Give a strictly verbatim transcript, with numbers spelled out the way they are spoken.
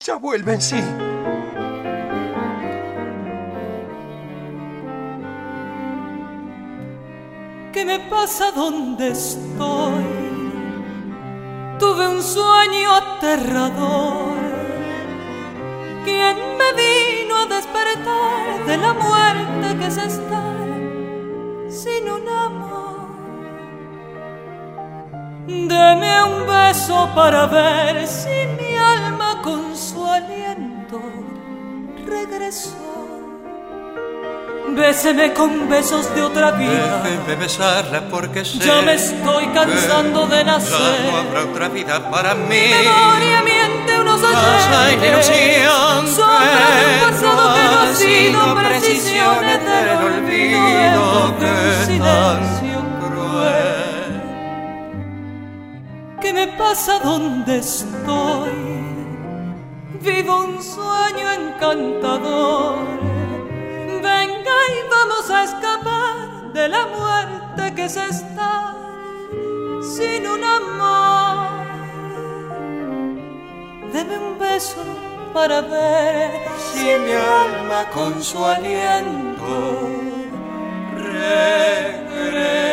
Ya vuelven, sí. ¿Qué me pasa donde estoy? Tuve un sueño aterrador. ¿Quién me vino a despertar de la muerte que es estar sin un amor? Deme un beso para ver si mi alma con su aliento regresó. Béseme con besos de otra vida. Déjeme besarla porque sé ya me estoy cansando de nacer. Ya no habrá otra vida para mí. Memoria miente unos ayeres. Ilusión sombra de un pasado que no ha sido precisiones del olvido de un silencio cruel. ¿Qué me pasa donde estoy? Vivo un sueño encantador. Venga y vamos a escapar de la muerte que es estar sin un amor. Deme un beso para ver si mi alma con su aliento regresa.